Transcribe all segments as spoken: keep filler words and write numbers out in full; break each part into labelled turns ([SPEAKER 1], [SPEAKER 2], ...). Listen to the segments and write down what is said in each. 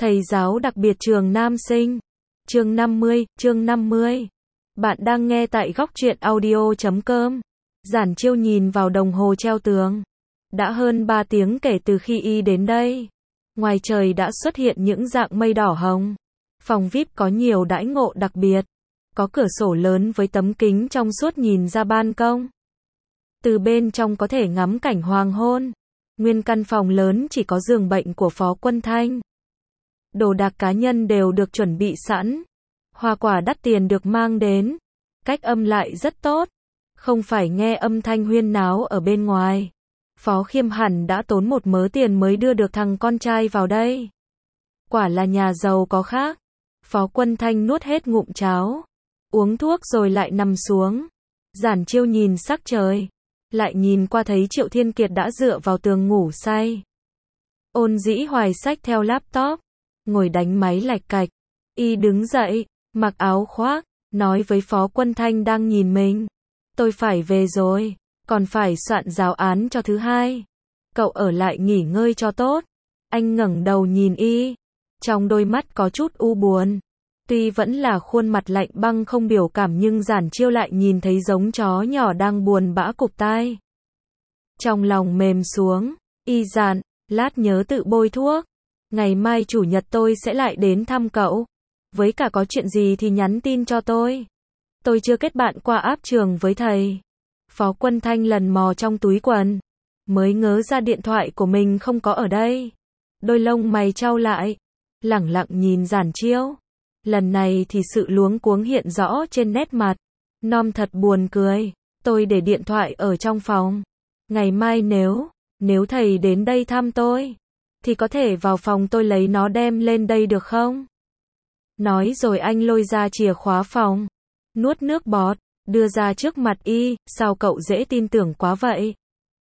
[SPEAKER 1] Thầy giáo đặc biệt trường nam sinh. Chương năm mươi, chương năm mươi. Bạn đang nghe tại góc truyện audio chấm com. Giản Chiêu nhìn vào đồng hồ treo tường. Đã hơn ba tiếng kể từ khi y đến đây. Ngoài trời đã xuất hiện những dạng mây đỏ hồng. Phòng vi ai pi có nhiều đãi ngộ đặc biệt. Có cửa sổ lớn với tấm kính trong suốt nhìn ra ban công. Từ bên trong có thể ngắm cảnh hoàng hôn. Nguyên căn phòng lớn chỉ có giường bệnh của Phó Quân Thanh. Đồ đạc cá nhân đều được chuẩn bị sẵn. Hoa quả đắt tiền được mang đến. Cách âm lại rất tốt. Không phải nghe âm thanh huyên náo ở bên ngoài. Phó Khiêm hẳn đã tốn một mớ tiền mới đưa được thằng con trai vào đây. Quả là nhà giàu có khác. Phó Quân Thanh nuốt hết ngụm cháo. Uống thuốc rồi lại nằm xuống. Giản Chiêu nhìn sắc trời. Lại nhìn qua thấy Triệu Thiên Kiệt đã dựa vào tường ngủ say. Ôn Dĩ Hoài xách theo laptop. Ngồi đánh máy lạch cạch. Y đứng dậy, mặc áo khoác, nói với Phó Quân Thanh đang nhìn mình. Tôi phải về rồi, còn phải soạn giáo án cho thứ hai. Cậu ở lại nghỉ ngơi cho tốt. Anh ngẩng đầu nhìn y. Trong đôi mắt có chút u buồn. Tuy vẫn là khuôn mặt lạnh băng không biểu cảm nhưng Giản Chiêu lại nhìn thấy giống chó nhỏ đang buồn bã cụp tai. Trong lòng mềm xuống, y dặn, lát nhớ tự bôi thuốc. Ngày mai chủ nhật tôi sẽ lại đến thăm cậu. Với cả có chuyện gì thì nhắn tin cho tôi. Tôi chưa kết bạn qua app trường với thầy. Phó Quân Thanh lần mò trong túi quần. Mới ngớ ra điện thoại của mình không có ở đây. Đôi lông mày chau lại. Lẳng lặng nhìn Giản Chiêu. Lần này thì sự luống cuống hiện rõ trên nét mặt. Nom thật buồn cười. Tôi để điện thoại ở trong phòng. Ngày mai nếu, nếu thầy đến đây thăm tôi, thì có thể vào phòng tôi lấy nó đem lên đây được không? Nói rồi anh lôi ra chìa khóa phòng. Nuốt nước bọt, đưa ra trước mặt y, sao cậu dễ tin tưởng quá vậy?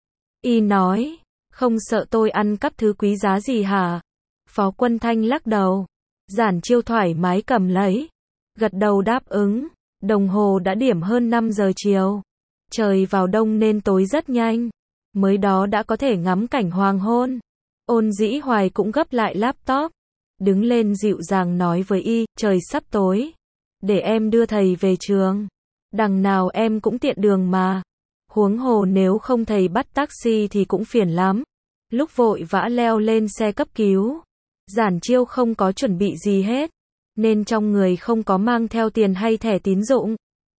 [SPEAKER 1] Y nói, không sợ tôi ăn cắp thứ quý giá gì hả? Phó Quân Thanh lắc đầu. Giản Chiêu thoải mái cầm lấy. Gật đầu đáp ứng. Đồng hồ đã điểm hơn năm giờ chiều. Trời vào đông nên tối rất nhanh. Mới đó đã có thể ngắm cảnh hoàng hôn. Ôn Dĩ Hoài cũng gấp lại laptop. Đứng lên dịu dàng nói với y, trời sắp tối. Để em đưa thầy về trường. Đằng nào em cũng tiện đường mà. Huống hồ nếu không thầy bắt taxi thì cũng phiền lắm. Lúc vội vã leo lên xe cấp cứu. Giản Chiêu không có chuẩn bị gì hết. Nên trong người không có mang theo tiền hay thẻ tín dụng.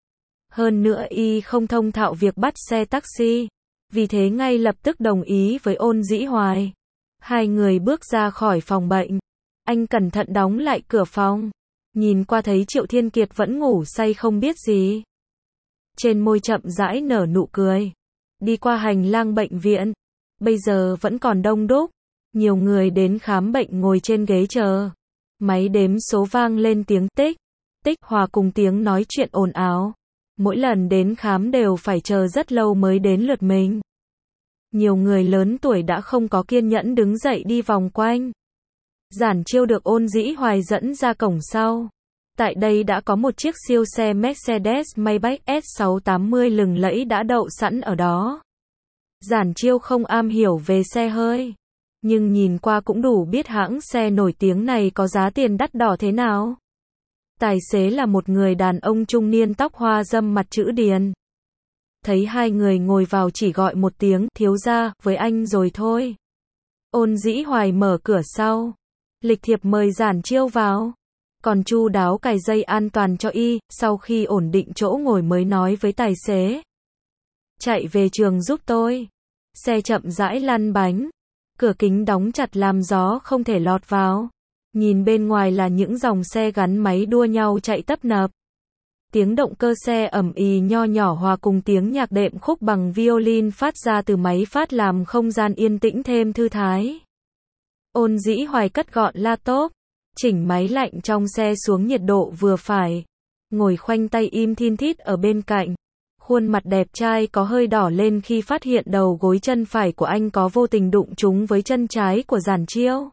[SPEAKER 1] Hơn nữa y không thông thạo việc bắt xe taxi. Vì thế ngay lập tức đồng ý với Ôn Dĩ Hoài. Hai người bước ra khỏi phòng bệnh. Anh cẩn thận đóng lại cửa phòng. Nhìn qua thấy Triệu Thiên Kiệt vẫn ngủ say không biết gì. Trên môi chậm rãi nở nụ cười. Đi qua hành lang bệnh viện. Bây giờ vẫn còn đông đúc. Nhiều người đến khám bệnh ngồi trên ghế chờ. Máy đếm số vang lên tiếng tích, tích hòa cùng tiếng nói chuyện ồn ào. Mỗi lần đến khám đều phải chờ rất lâu mới đến lượt mình. Nhiều người lớn tuổi đã không có kiên nhẫn đứng dậy đi vòng quanh. Giản Chiêu được Ôn Dĩ Hoài dẫn ra cổng sau. Tại đây đã có một chiếc siêu xe Mercedes-Maybach S sáu tám mươi lừng lẫy đã đậu sẵn ở đó. Giản Chiêu không am hiểu về xe hơi. Nhưng nhìn qua cũng đủ biết hãng xe nổi tiếng này có giá tiền đắt đỏ thế nào. Tài xế là một người đàn ông trung niên tóc hoa râm mặt chữ điền. Thấy hai người ngồi vào chỉ gọi một tiếng thiếu gia với anh rồi thôi. Ôn Dĩ Hoài mở cửa sau. Lịch thiệp mời Giản Chiêu vào. Còn chu đáo cài dây an toàn cho y. Sau khi ổn định chỗ ngồi mới nói với tài xế. Chạy về trường giúp tôi. Xe chậm rãi lăn bánh. Cửa kính đóng chặt làm gió không thể lọt vào. Nhìn bên ngoài là những dòng xe gắn máy đua nhau chạy tấp nập. Tiếng động cơ xe ầm ĩ nho nhỏ hòa cùng tiếng nhạc đệm khúc bằng violin phát ra từ máy phát làm không gian yên tĩnh thêm thư thái. Ôn Dĩ Hoài cất gọn laptop, chỉnh máy lạnh trong xe xuống nhiệt độ vừa phải. Ngồi khoanh tay im thin thít ở bên cạnh. Khuôn mặt đẹp trai có hơi đỏ lên khi phát hiện đầu gối chân phải của anh có vô tình đụng trúng với chân trái của Giản Chiêu.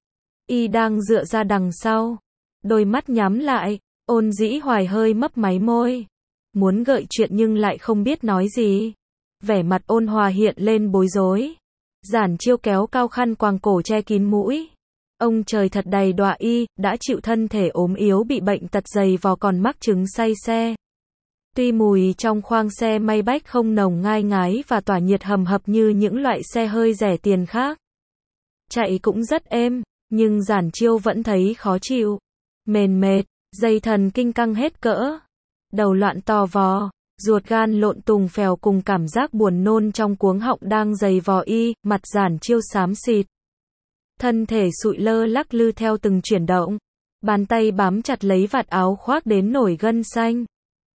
[SPEAKER 1] Y đang dựa ra đằng sau. Đôi mắt nhắm lại. Ôn Dĩ Hoài hơi mấp máy môi. Muốn gợi chuyện nhưng lại không biết nói gì. Vẻ mặt ôn hòa hiện lên bối rối. Giản Chiêu kéo cao khăn quàng cổ che kín mũi. Ông trời thật đầy đọa y, đã chịu thân thể ốm yếu bị bệnh tật dày vò còn mắc chứng say xe. Tuy mùi trong khoang xe Maybach không nồng ngai ngái và tỏa nhiệt hầm hập như những loại xe hơi rẻ tiền khác. Chạy cũng rất êm, nhưng Giản Chiêu vẫn thấy khó chịu. Mền mệt, dây thần kinh căng hết cỡ. Đầu loạn to vò, ruột gan lộn tùng phèo cùng cảm giác buồn nôn trong cuống họng đang dày vò y, mặt Giản Chiêu xám xịt. Thân thể sụi lơ lắc lư theo từng chuyển động. Bàn tay bám chặt lấy vạt áo khoác đến nổi gân xanh.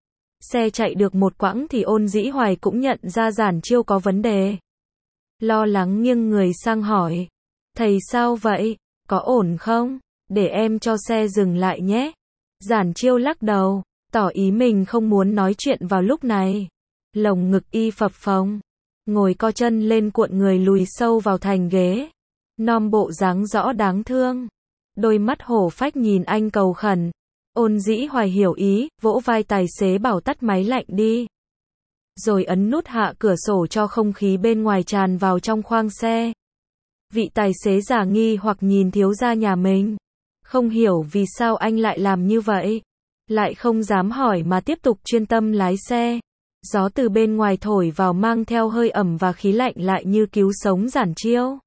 [SPEAKER 1] Xe chạy được một quãng thì Ôn Dĩ Hoài cũng nhận ra Giản Chiêu có vấn đề. Lo lắng nghiêng người sang hỏi. Thầy sao vậy? Có ổn không? Để em cho xe dừng lại nhé. Giản Chiêu lắc đầu, tỏ ý mình không muốn nói chuyện vào lúc này. Lồng ngực y phập phồng. Ngồi co chân lên cuộn người lùi sâu vào thành ghế. Nom bộ dáng rõ đáng thương. Đôi mắt hổ phách nhìn anh cầu khẩn. Ôn Dĩ Hoài hiểu ý, vỗ vai tài xế bảo tắt máy lạnh đi. Rồi ấn nút hạ cửa sổ cho không khí bên ngoài tràn vào trong khoang xe. Vị tài xế giả nghi hoặc nhìn thiếu gia nhà mình. Không hiểu vì sao anh lại làm như vậy. Lại không dám hỏi mà tiếp tục chuyên tâm lái xe. Gió từ bên ngoài thổi vào mang theo hơi ẩm và khí lạnh lại như cứu sống Giản Chiêu.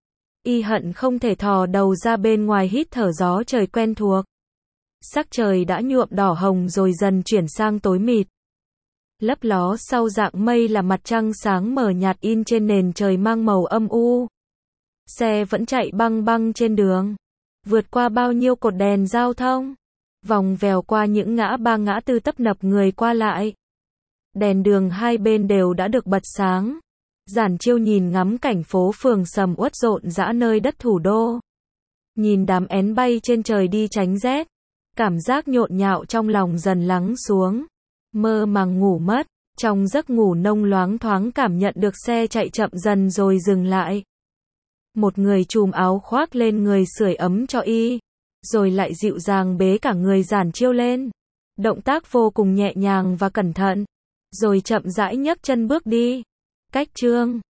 [SPEAKER 1] Y hận không thể thò đầu ra bên ngoài hít thở gió trời quen thuộc. Sắc trời đã nhuộm đỏ hồng rồi dần chuyển sang tối mịt. Lấp ló sau dạng mây là mặt trăng sáng mờ nhạt in trên nền trời mang màu âm u. Xe vẫn chạy băng băng trên đường. Vượt qua bao nhiêu cột đèn giao thông. Vòng vèo qua những ngã ba ngã tư tấp nập người qua lại. Đèn đường hai bên đều đã được bật sáng. Giản Chiêu nhìn ngắm cảnh phố phường sầm uất rộn rã nơi đất thủ đô. Nhìn đám én bay trên trời đi tránh rét. Cảm giác nhộn nhạo trong lòng dần lắng xuống. Mơ màng ngủ mất. Trong giấc ngủ nông loáng thoáng cảm nhận được xe chạy chậm dần rồi dừng lại. Một người chùm áo khoác lên người sưởi ấm cho y. Rồi lại dịu dàng bế cả người Giản Chiêu lên. Động tác vô cùng nhẹ nhàng và cẩn thận. Rồi chậm rãi nhấc chân bước đi. Cách chương